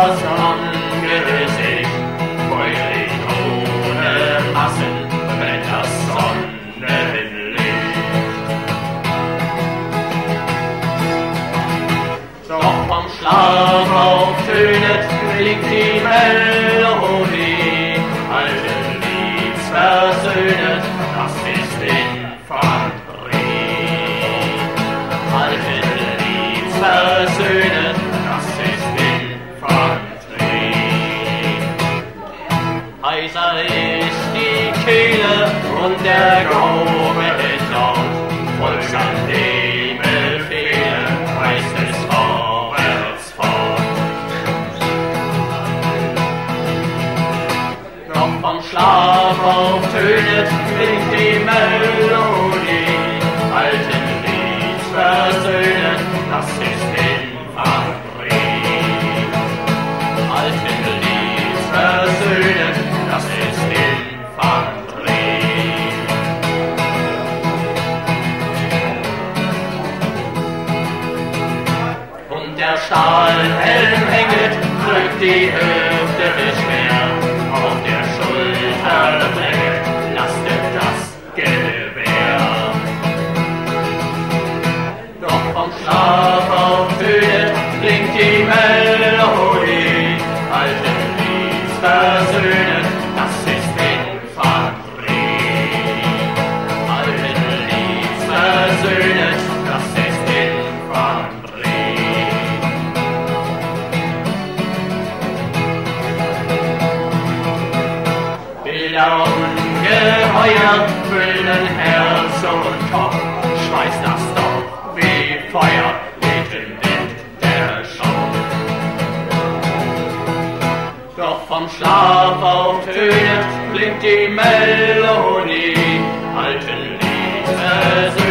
das Angesicht, feurig ohne Massen, brennt das Sonnenlicht. Doch vom Schlaf auftönet, klingt die Melodie, alten Lieds versöhnet, das ist Infanterie. Alten Lieds versöhnet, das ist Infanterie. Heiser ist die Kehle und der Glaube ist laut, Volks an dem Befehle heißt es vorwärts fort. Doch vom Schlaf auftönet, klingt die Melodie, alten Lieds versöhnen, das ist Infanterie. Alten Lieds versöhnen, das ist Infanterie. Und der Stahlhelm hänget, drückt die Hüfte schwer, auf der Schulter drängt, lastet das Gewehr. Doch vom Schlaf auftönet, klingt die Melodie, alten Lieds versöhnen, das ist Infanterie. Alten Lieds versöhnen, das ist Infanterie. Bilder ungeheuer füllen Herz und Kopf, schweißt das doch wie Feuer, weht im Wind der Schaum. Doch vom Schlaf auftönet, klingt die Melodie, alten Lieds